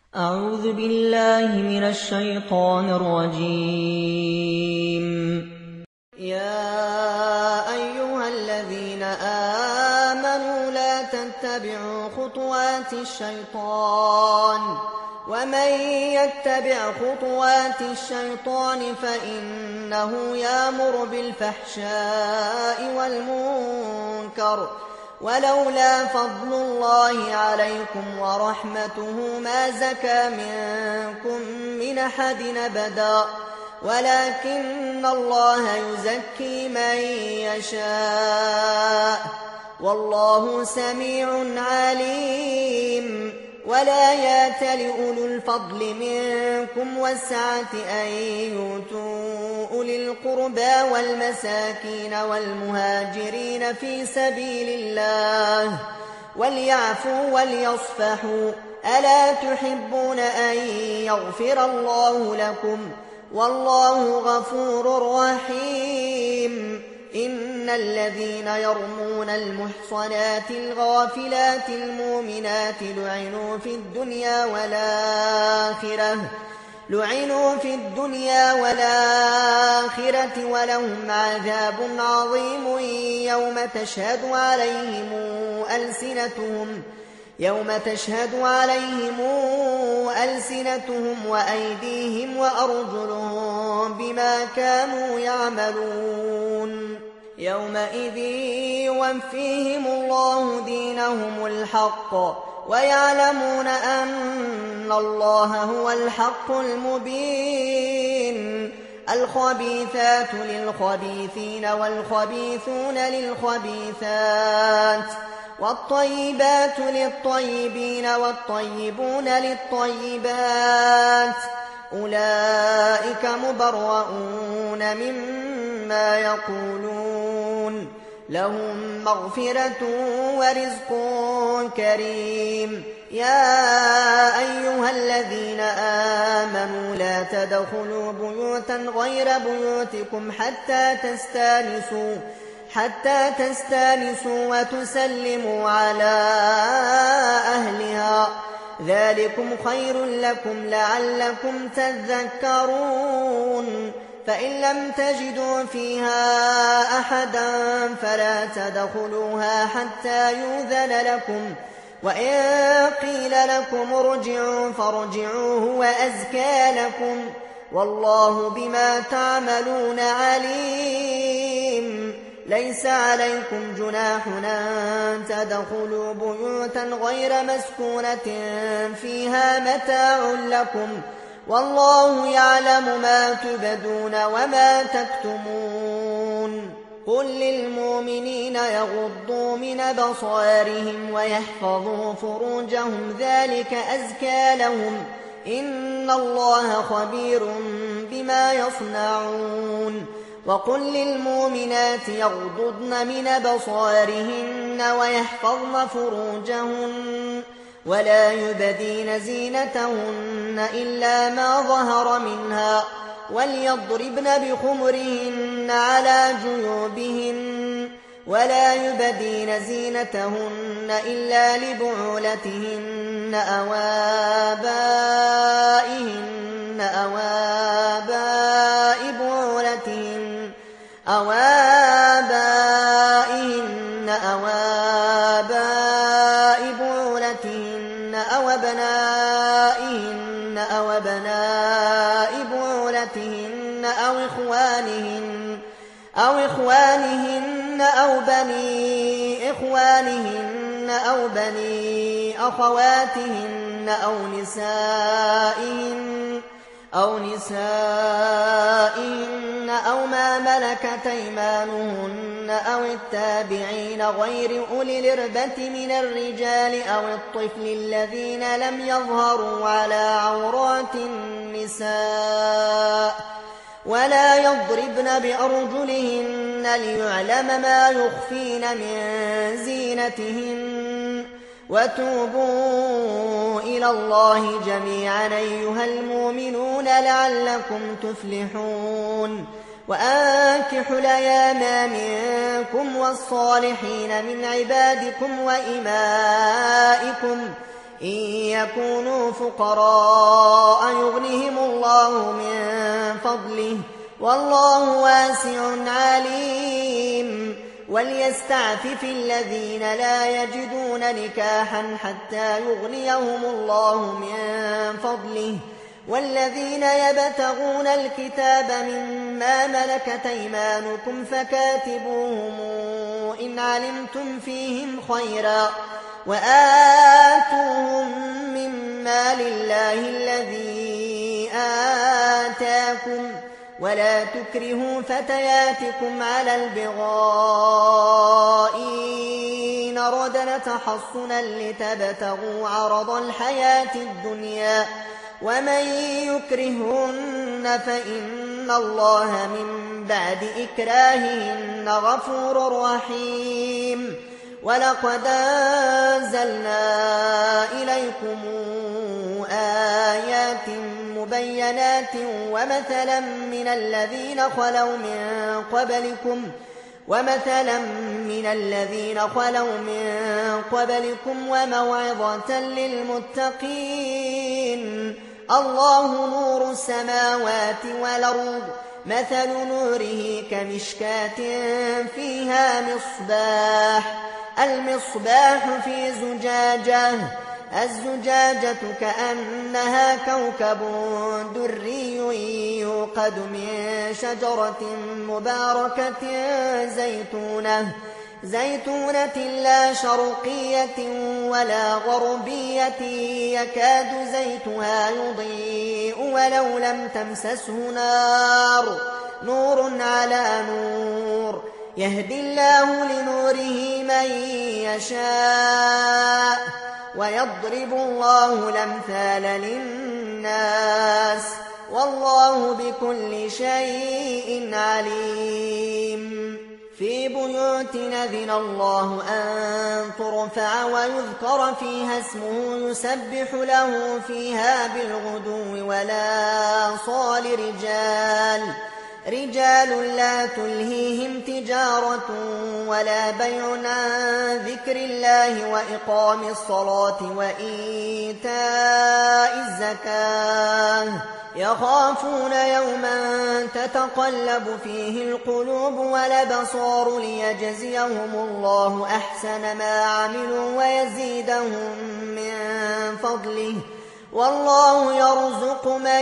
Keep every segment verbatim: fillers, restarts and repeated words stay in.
أعوذ بالله من الشيطان الرجيم. يا أيها الذين آمنوا لا تتبعوا خطوات الشيطان ومن يتبع خطوات الشيطان فإنه يأمر بالفحشاء والمنكر ولولا فضل الله عليكم ورحمته ما زكى منكم من أحد أبدا ولكن الله يزكي من يشاء والله سميع عليم. ولا يأتل أولو الفضل منكم والسعة أن يؤتوا أولي القربى والمساكين والمهاجرين في سبيل الله وليعفوا وليصفحوا ألا تحبون أن يغفر الله لكم والله غفور رحيم. إن الذين يرمون المحصنات الغافلات المؤمنات لعنوا في الدنيا والآخرة لعنوا في الدنيا والآخرة ولهم عذاب عظيم يوم تشهد عليهم ألسنتهم يوم تشهد عليهم ألسنتهم وأيديهم وأرجلهم بما كانوا يعملون. يومئذ يوفيهم الله دينهم الحق ويعلمون أن الله هو الحق المبين. الخبيثات للخبيثين والخبيثون للخبيثات والطيبات للطيبين والطيبون للطيبات أولئك مبرؤون مما يقولون لهم مغفرة ورزق كريم. يا أيها الذين آمنوا لا تدخلوا بيوتا غير بيوتكم حتى تستانسوا حتى تستانسوا وتسلموا على أهلها ذلكم خير لكم لعلكم تذكرون. فإن لم تجدوا فيها أحدا فلا تدخلوها حتى يؤذن لكم وإن قيل لكم ارجعوا فارجعوا هو أزكى لكم والله بما تعملون عليم. ليس عليكم جناح أن تدخلوا بيوتا غير مسكونة فيها متاع لكم والله يعلم ما تبدون وما تكتمون. قل للمؤمنين يغضوا من أبصارهم ويحفظوا فروجهم ذلك أزكى لهم إن الله خبير بما يصنعون. وقل للمؤمنات يغضضن من أبصارهن ويحفظن فروجهن ولا يبدين زينتهن إلا ما ظهر منها وليضربن بخمرهن على جيوبهن ولا يبدين زينتهن إلا لبعولتهن أو آبائهن أو آباء بعولتهن أو آبائهن أو آباء بعولتهن أو أبنائهن أو أبناء بعولتهن أو إخوانهن أو إخوانهن أو بني إخوانهن أو بني أخواتهن أو نسائهن أو نسائهن أو ما ملكت أيمانهن أو التابعين غير أولي الإربة من الرجال أو الطفل الذين لم يظهروا على عورات النساء ولا يضربن بأرجلهن ليعلم ما يخفين من زينتهن. وتوبوا إلى الله جميعا أيها المؤمنون لعلكم تفلحون. وأنكحوا الأيام منكم والصالحين من عبادكم وإمائكم إن يكونوا فقراء يغنهم الله من فضله والله واسع عليم وليستعفف الذين لا يجدون نكاحا حتى يغنيهم الله من فضله والذين يبتغون الكتاب مما ملكت أيمانكم فكاتبوهم إن علمتم فيهم خيرا وآتوهم مما لله الذي آتاكم ولا تكرهوا فتياتكم على البغاء إن أردنا تحصنا لتبتغوا عرض الحياة الدنيا ومن يكرهن فإن الله من بعد إكراههن غفور رحيم ولقد أنزلنا إليكم آيات مبينات ومثلا من الذين خلوا من قبلكم ومثلا من الذين خلوا من قبلكم وموعظة للمتقين الله نور السماوات والأرض مثل نوره كمشكاة فيها مصباح المصباح في زجاجة الزجاجة كأنها كوكب دري يوقد من شجرة مباركة زيتونة زيتونة لا شرقية ولا غربية يكاد زيتها يضيء ولو لم تمسسه نار نور على نور يهدي الله لنوره من يشاء ويضرب الله الأمثال للناس والله بكل شيء عليم في بيوت أذن الله أن ترفع ويذكر فيها اسمه يسبح له فيها بالغدو ولا صال رجال رجال لا تلهيهم تجارة ولا بيع عن ذكر الله وإقام الصلاة وإيتاء الزكاة يخافون يوما تتقلب فيه القلوب والأبصار ليجزيهم الله أحسن ما عملوا ويزيدهم من فضله والله يرزق من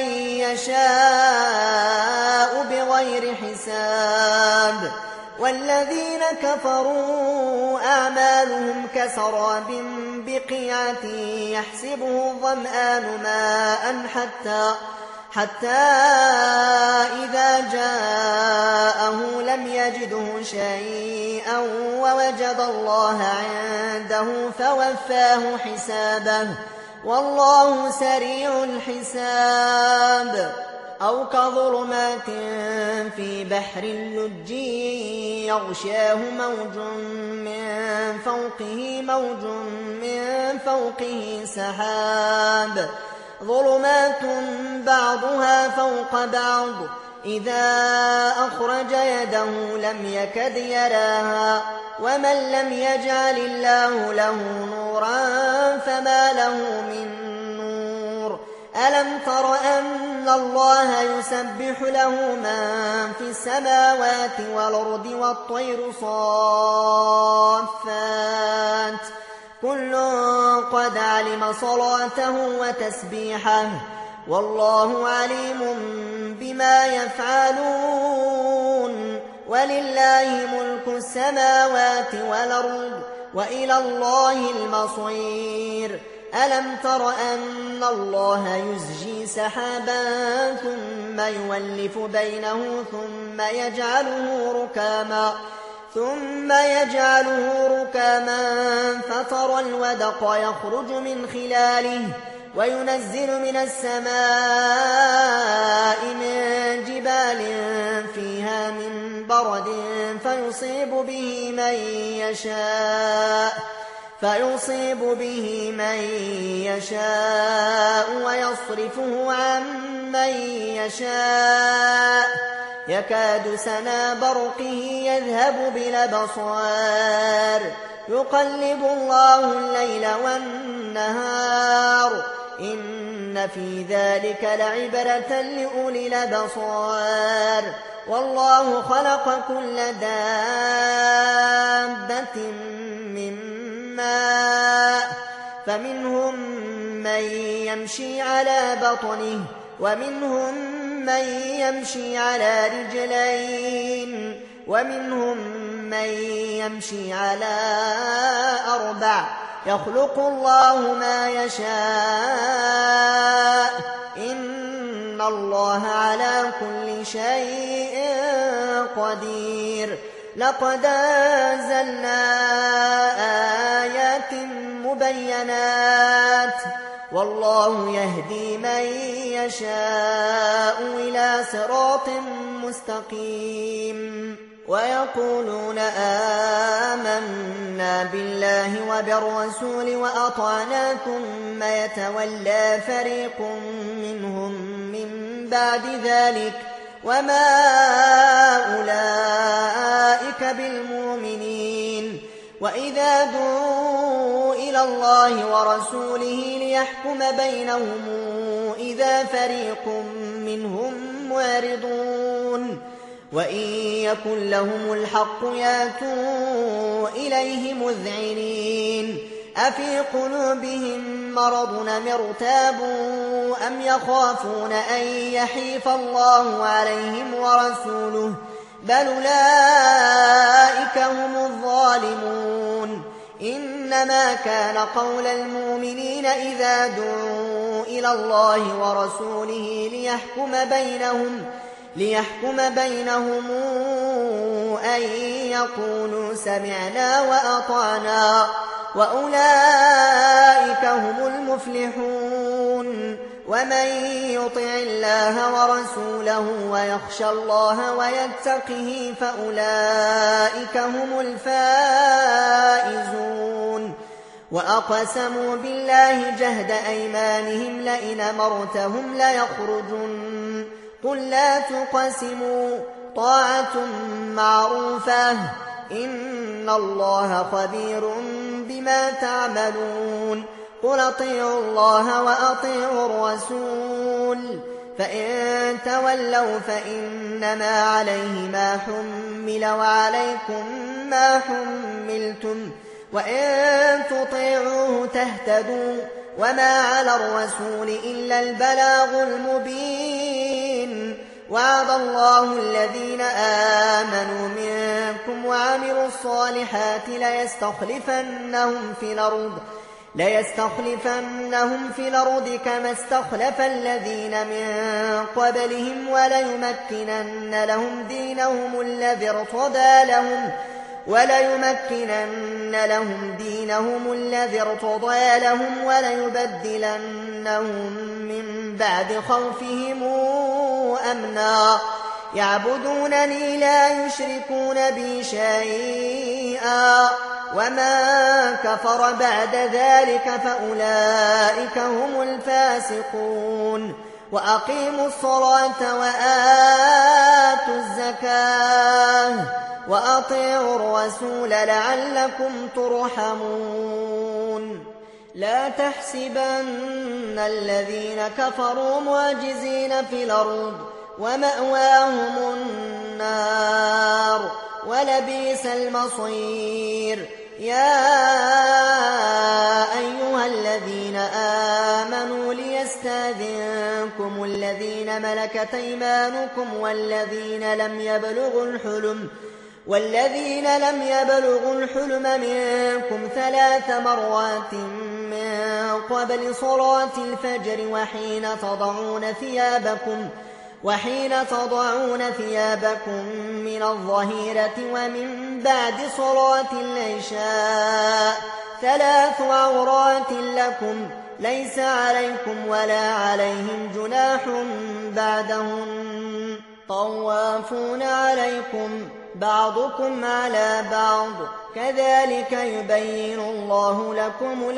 يشاء بغير حساب والذين كفروا أعمالهم كسراب بقيعة يحسبه الظمآن ماء حتى حتى إذا جاءه لم يجده شيئا ووجد الله عنده فوفاه حسابه والله سريع الحساب أو كظلمات في بحر اللج يغشاه موج من فوقه موج من فوقه سحاب ظلمات بعضها فوق بعض إذا أخرج يده لم يكد يراها ومن لم يجعل الله له نورا فما له من نور ألم تر أن الله يسبح له من في السماوات والأرض والطير صافات كل قد علم صلاته وتسبيحه والله عليم بما يفعلون ولله ملك السماوات والأرض وإلى الله المصير ألم تر أن الله يزجي سحابا ثم يولف بينه ثم يجعله ركاما ثم يجعله ركاما فترى الودق يخرج من خلاله وينزل من السماء من جبال فيها من برد فيصيب به من يشاء فيصيب به من يشاء ويصرفه عن من يشاء يكاد سنا برقه يذهب بالأبصار يقلب الله الليل والنهار إن في ذلك لعبرة لأولي الأبصار والله خلق كل دابة من ماء فمنهم من يمشي على بطنه ومنهم من يمشي على رجلين ومنهم من يمشي على أربع يخلق الله ما يشاء إن الله على كل شيء قدير لقد أنزلنا آيات مبينات والله يهدي من يشاء إلى صراط مستقيم ويقولون آمنا بالله وبالرسول وأطعنا ثم يتولى فريق منهم من بعد ذلك وما أولئك بالمؤمنين وإذا دعوا إلى الله ورسوله ليحكم بينهم إذا فريق منهم معرضون وإن يكن لهم الحق ياتوا إليه مذعنين أفي قلوبهم مرض أم ارتابوا أم يخافون أن يحيف الله عليهم ورسوله بل أولئك هم الظالمون إنما كان قول المؤمنين إذا دعوا إلى الله ورسوله ليحكم بينهم ليحكم بينهم أن يقولوا سمعنا وأطعنا وأولئك هم المفلحون ومن يطع الله ورسوله ويخشى الله ويتقه فأولئك هم الفائزون وأقسموا بالله جهد أيمانهم لئن أمرتهم ليخرجن قل لا تقسموا طاعة معروفة إن الله خبير بما تعملون قل أطيعوا الله وأطيعوا الرسول فإن تولوا فإنما عليه ما حمل وعليكم ما حملتم وإن تطيعوه تهتدوا وما على الرسول إلا البلاغ المبين وعد الله الذين آمنوا منكم وعملوا الصالحات ليستخلفنهم في الأرض ليستخلفنهم في الأرض كما استخلف الذين من قبلهم وليمكنن لهم دينهم الذي ارتضى لهم وليمكنن لهم دينهم الذي ارتضى لهم وليبدلنهم من بعد خوفهم أمنا يعبدونني لا يشركون بي شيئا وما كفر بعد ذلك فأولئك هم الفاسقون وأقيموا الصلاة وآتوا الزكاة وأطيعوا الرسول لعلكم ترحمون لا تحسبن الذين كفروا معجزين في الأرض ومأواهم النار ولبئس المصير يا أيها الذين آمنوا ليستأذنكم الذين ملكت أيمانكم والذين لم يبلغوا الحلم والذين لم يبلغوا الحلم منكم ثلاث مرات من قبل صلاة الفجر وحين تضعون ثيابكم وحين تضعون ثيابكم من الظهيرة ومن بعد صلاة العشاء ثلاث عورات لكم ليس عليكم ولا عليهم جناح بعدهن طوافون عليكم بعضكم على بعض كذلك يبين الله لكم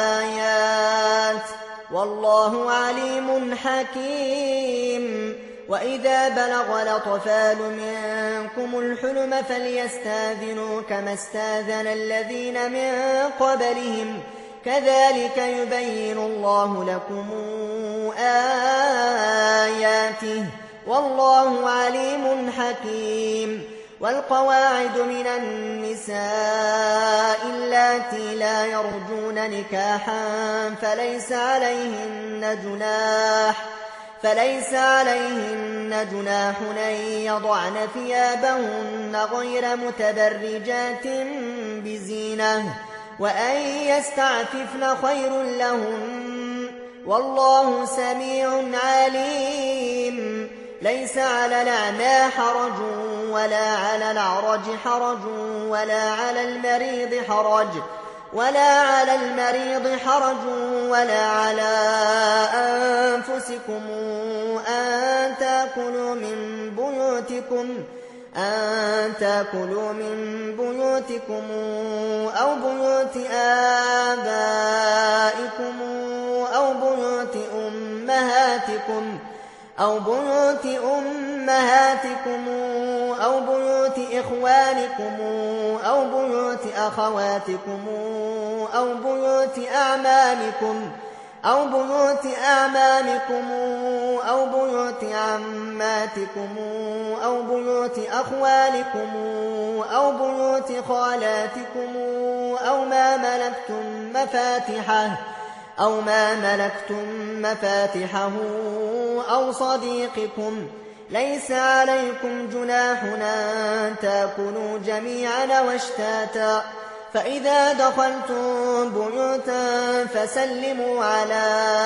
الآيات والله عليم حكيم وإذا بلغ الأطفال منكم الحلم فليستاذنوا كما استاذن الذين من قبلهم كذلك يبين الله لكم آياته والله عليم حكيم. والقواعد من النساء اللاتي لا يرجون نكاحا فليس عليهن جناح فليس عليهن جناح أن يضعن ثيابهن غير متبرجات بزينة وأن يستعففن خير لهن والله سميع عليم. ليس على الأعمى حرج ولا على الأعرج حرج ولا على المريض حرج ولا على المريض حرج ولا على أنفسكم أن تأكلوا من بيوتكم أن تأكلوا من بيوتكم أو بيوت آبائكم أو بيوت أمهاتكم أو بيوت أمهاتكم أو بيوت إخوانكم أو بيوت أخواتكم أو بيوت أعمامكم أو بيوت أعمامكم أو بيوت عماتكم أو بيوت أخوالكم أو بيوت خالاتكم أو ما ملكتم مفاتحه أو ما ملكتم مفاتحه أو صديقكم. ليس عليكم جناح أن تأكلوا جميعا واشتاتا فإذا دخلتم بيوتا فسلموا على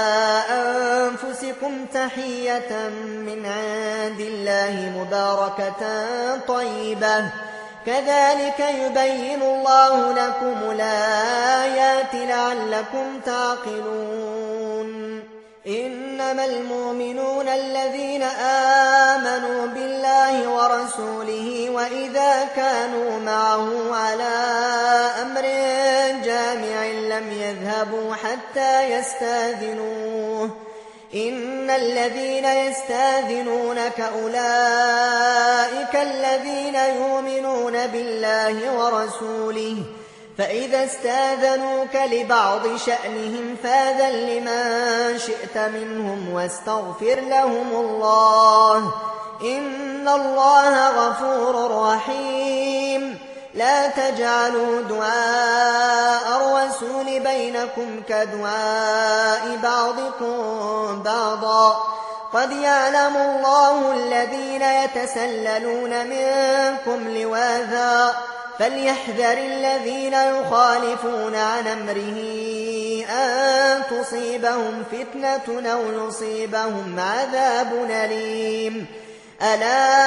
أنفسكم تحية من عند الله مباركة طيبة كذلك يبين الله لكم الآيات لعلكم تعقلون. إنما المؤمنون الذين آمنوا بالله ورسوله وإذا كانوا معه على أمر جامع لم يذهبوا حتى يستاذنوه إن الذين يستاذنونك أولئك الذين يؤمنون بالله ورسوله فإذا استاذنوك لبعض شأنهم فاذن لمن شئت منهم واستغفر لهم الله إن الله غفور رحيم. لا تجعلوا دعاء الرسول بينكم كدعاء بعضكم بعضا قد يعلم الله الذين يتسللون منكم لواذا فليحذر الذين يخالفون عن أمره أن تصيبهم فتنة أو يصيبهم عذاب أليم. ألا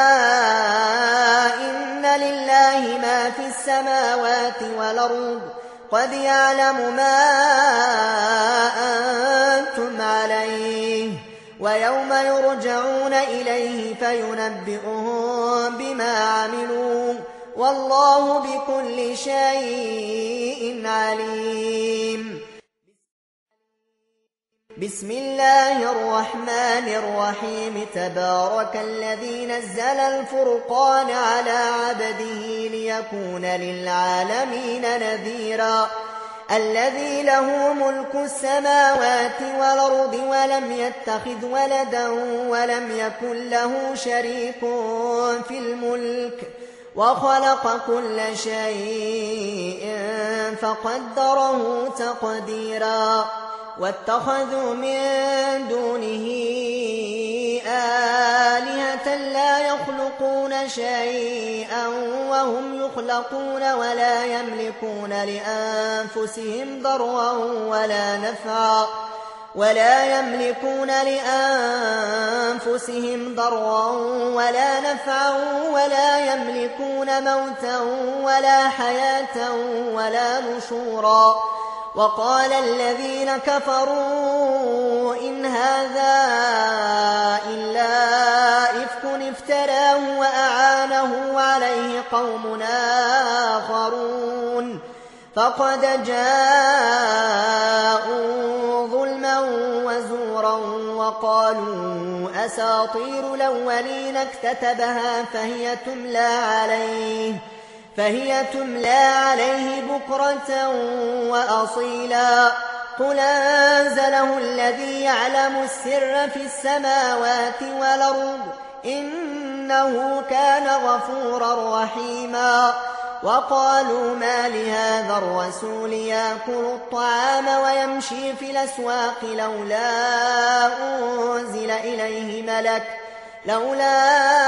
إن لله ما في السماوات والأرض قد يعلم ما أنتم عليه ويوم يرجعون إليه فينبئهم بما عملوا والله بكل شيء عليم. بسم الله الرحمن الرحيم تبارك الذي نزل الفرقان على عبده ليكون للعالمين نذيرا الذي له ملك السماوات والأرض ولم يتخذ ولدا ولم يكن له شريك في الملك وخلق كل شيء فقدره تقديرا واتخذوا من دونه آلهة لا يخلقون شيئا وهم يخلقون ولا يملكون لأنفسهم ضرا ولا نفعا ولا يملكون لأنفسهم ضرا ولا نفعا ولا يملكون موتا ولا حياة ولا نشورا. وقال الذين كفروا إن هذا إلا إفك افتراه وأعانه عليه قوم آخرون فقد جاءوا ظلما وزورا وقالوا أساطير الأولين اكتتبها فهي تملى عليه فهي تملى عليه بكرة وأصيلا قل أنزله الذي يعلم السر في السماوات والأرض إنه كان غفورا رحيما وقالوا ما لهذا الرسول يأكل الطعام ويمشي في الأسواق لولا أنزل إليه ملك لولا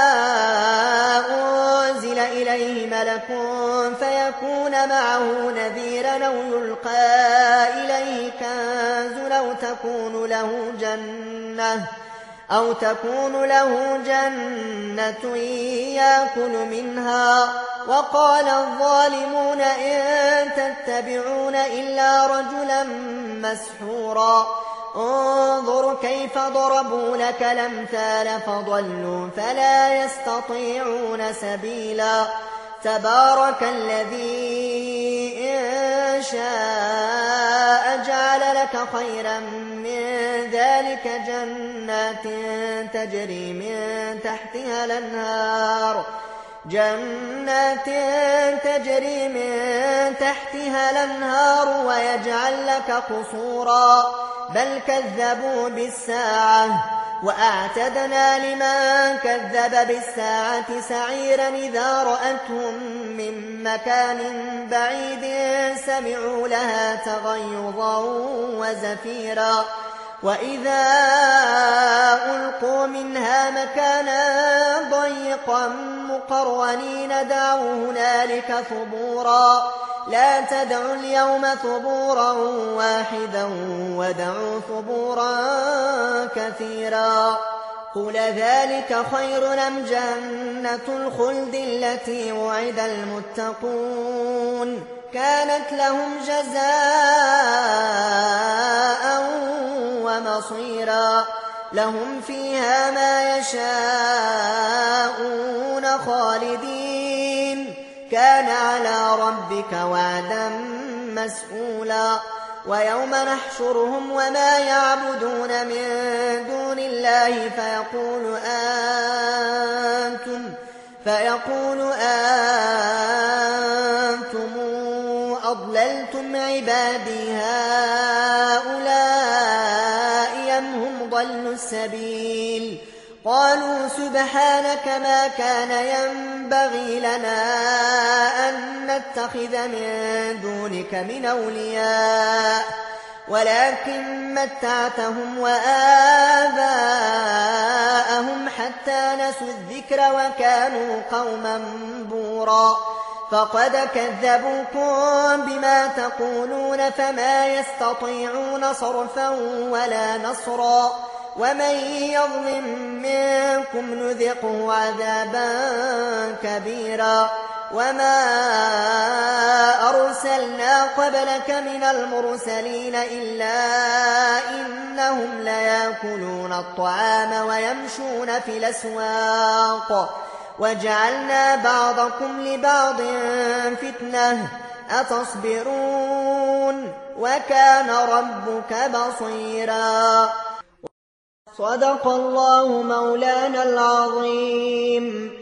أنزل إليه ملك فيكون معه نذيرا أو يلقى إليه كنز أو تكون له جنة أو تكون له جنة يأكل منها وقال الظالمون إن تتبعون إلا رجلا مسحورا انظر كيف ضربوا لك الأمثال فضلوا فلا يستطيعون سبيلا تبارك الذي إن شاء جعل لك خيرا من ذلك جنات تجري من تحتها الأنهار جنات تجري من تحتها الأنهار ويجعل لك قصورا بل كذبوا بالساعة وأعتدنا لمن كذب بالساعة سعيرا إذا رأتهم من مكان بعيد سمعوا لها تغيظا وزفيرا وإذا ألقوا منها مكانا ضيقا مقرنين دعوا هنالك ثبورا لا تدعوا اليوم ثبورا واحدا ودعوا ثبورا كثيرا قل ذلك خير أم جنة الخلد التي وعد المتقون كانت لهم جزاء ومصيرا لهم فيها ما يشاءون خالدين كان على ربك وعدا مسئولا ويوم نحشرهم وما يعبدون من دون الله فيقول أنتم فيقول أنتم أضللتم عبادي هؤلاء أم هم ضلوا السبيل قالوا سبحانك ما كان ينبغي لنا أن نتخذ من دونك من أولياء ولكن متعتهم وآباءهم حتى نسوا الذكر وكانوا قوما بورا فقد كذبوكم بما تقولون فما يستطيعون صرفا ولا نصرا ومن يظلم منكم نذقه عذابا كبيرا وما أرسلنا قبلك من المرسلين إلا إنهم ليأكلون الطعام ويمشون في الأسواق وجعلنا بعضكم لبعض فتنة أتصبرون وكان ربك بصيرا صدق الله مولانا العظيم.